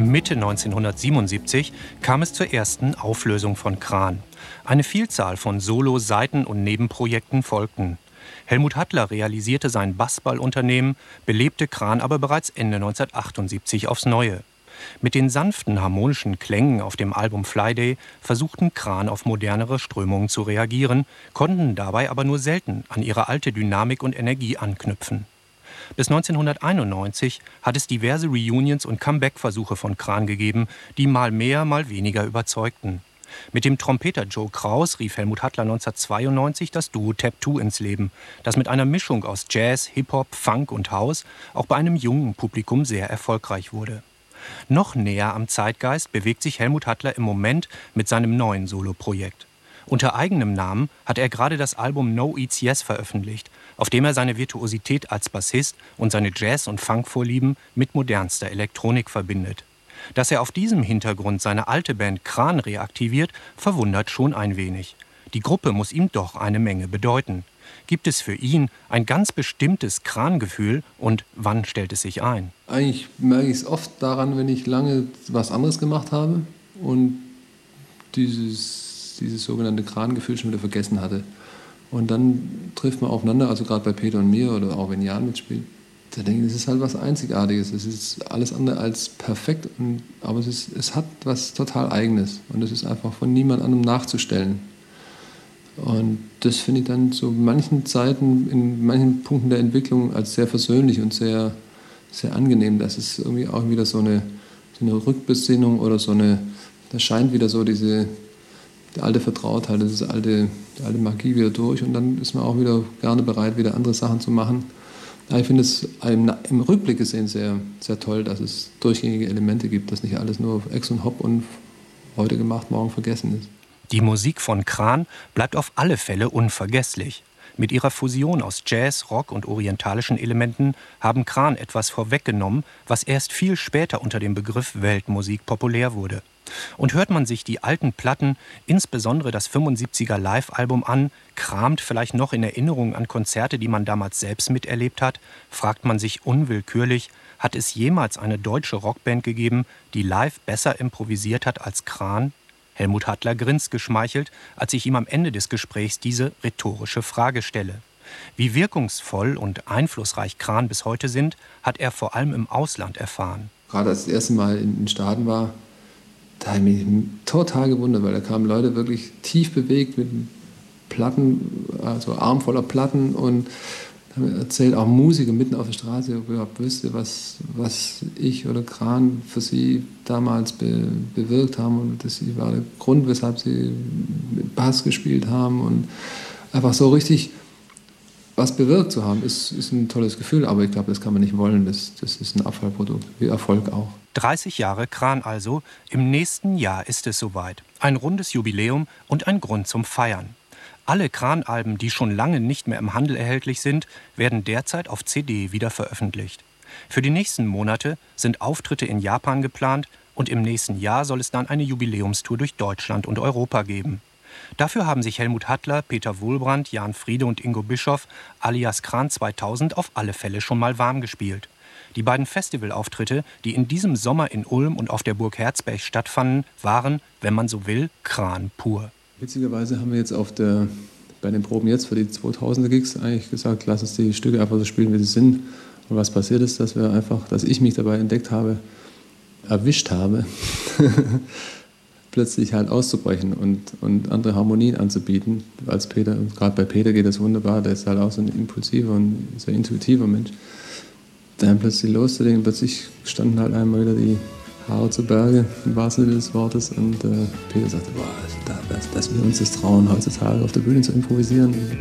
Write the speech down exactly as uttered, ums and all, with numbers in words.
Mitte neunzehnhundertsiebenundsiebzig kam es zur ersten Auflösung von Kran. Eine Vielzahl von Solo-, Seiten- und Nebenprojekten folgten. Helmut Hattler realisierte sein Bassballunternehmen, belebte Kran aber bereits Ende neunzehnhundertachtundsiebzig aufs Neue. Mit den sanften, harmonischen Klängen auf dem Album Flyday versuchten Kran auf modernere Strömungen zu reagieren, konnten dabei aber nur selten an ihre alte Dynamik und Energie anknüpfen. Bis neunzehnhunderteinundneunzig hat es diverse Reunions und Comeback-Versuche von Kran gegeben, die mal mehr, mal weniger überzeugten. Mit dem Trompeter Joe Kraus rief Helmut Hattler neunzehnhundertzweiundneunzig das Duo Tattoo ins Leben, das mit einer Mischung aus Jazz, Hip-Hop, Funk und House auch bei einem jungen Publikum sehr erfolgreich wurde. Noch näher am Zeitgeist bewegt sich Helmut Hattler im Moment mit seinem neuen Soloprojekt. Unter eigenem Namen hat er gerade das Album No Eats Yes veröffentlicht, auf dem er seine Virtuosität als Bassist und seine Jazz- und Funkvorlieben mit modernster Elektronik verbindet. Dass er auf diesem Hintergrund seine alte Band Kran reaktiviert, verwundert schon ein wenig. Die Gruppe muss ihm doch eine Menge bedeuten. Gibt es für ihn ein ganz bestimmtes Kran-Gefühl und wann stellt es sich ein? Eigentlich merke ich es oft daran, wenn ich lange was anderes gemacht habe und dieses, dieses sogenannte Kran-Gefühl schon wieder vergessen hatte. Und dann trifft man aufeinander, also gerade bei Peter und mir oder auch wenn Jan mitspielt. Da denke ich, das ist halt was Einzigartiges. Es ist alles andere als perfekt, und, aber es, ist, es hat was total Eigenes. Und es ist einfach von niemand anderem nachzustellen. Und das finde ich dann zu manchen Zeiten, in manchen Punkten der Entwicklung als sehr versöhnlich und sehr, sehr angenehm. Das ist irgendwie auch wieder so eine, so eine Rückbesinnung oder so eine, da scheint wieder so diese die alte Vertrautheit, das ist alte, die alte Magie wieder durch. Und dann ist man auch wieder gerne bereit, wieder andere Sachen zu machen. Ich finde es im, im Rückblick gesehen sehr, sehr toll, dass es durchgängige Elemente gibt, dass nicht alles nur auf Ex und Hop und heute gemacht, morgen vergessen ist. Die Musik von Kran bleibt auf alle Fälle unvergesslich. Mit ihrer Fusion aus Jazz, Rock und orientalischen Elementen haben Kran etwas vorweggenommen, was erst viel später unter dem Begriff Weltmusik populär wurde. Und hört man sich die alten Platten, insbesondere das fünfundsiebziger Live-Album an, kramt vielleicht noch in Erinnerungen an Konzerte, die man damals selbst miterlebt hat, fragt man sich unwillkürlich, hat es jemals eine deutsche Rockband gegeben, die live besser improvisiert hat als Kran? Helmut Hattler grinst geschmeichelt, als ich ihm am Ende des Gesprächs diese rhetorische Frage stelle. Wie wirkungsvoll und einflussreich Kran bis heute sind, hat er vor allem im Ausland erfahren. Gerade als ich das erste Mal in den Staaten war, da habe ich mich total gewundert, weil da kamen Leute wirklich tief bewegt mit Platten, also Arm voller Platten, und haben erzählt, auch Musiker mitten auf der Straße, ob ihr überhaupt wüsste, was, was ich oder Kran für sie damals be, bewirkt haben, und das war der Grund, weshalb sie mit Bass gespielt haben, und einfach so richtig was bewirkt zu haben, ist, ist ein tolles Gefühl, aber ich glaube, das kann man nicht wollen, das, das ist ein Abfallprodukt, wie Erfolg auch. dreißig Jahre Kran also, im nächsten Jahr ist es soweit. Ein rundes Jubiläum und ein Grund zum Feiern. Alle Kran-Alben, die schon lange nicht mehr im Handel erhältlich sind, werden derzeit auf C D wieder veröffentlicht. Für die nächsten Monate sind Auftritte in Japan geplant und im nächsten Jahr soll es dann eine Jubiläumstour durch Deutschland und Europa geben. Dafür haben sich Helmut Hattler, Peter Wohlbrand, Jan Friede und Ingo Bischoff alias Kran zweitausend auf alle Fälle schon mal warm gespielt. Die beiden Festivalauftritte, die in diesem Sommer in Ulm und auf der Burg Herzberg stattfanden, waren, wenn man so will, Kran pur. Witzigerweise haben wir jetzt auf der, bei den Proben jetzt für die zweitausender Gigs eigentlich gesagt, lass uns die Stücke einfach so spielen, wie sie sind. Und was passiert ist, dass wir einfach, dass ich mich dabei entdeckt habe, erwischt habe, plötzlich halt auszubrechen und, und andere Harmonien anzubieten. Als Peter, gerade bei Peter geht das wunderbar, der ist halt auch so ein impulsiver und sehr intuitiver Mensch. Dann plötzlich loszulegen, plötzlich standen halt einmal wieder die Haare zu Berge, im wahrsten Sinne des Wortes, und äh, Peter sagte, boah, dass, dass wir uns das trauen, heutzutage auf der Bühne zu improvisieren.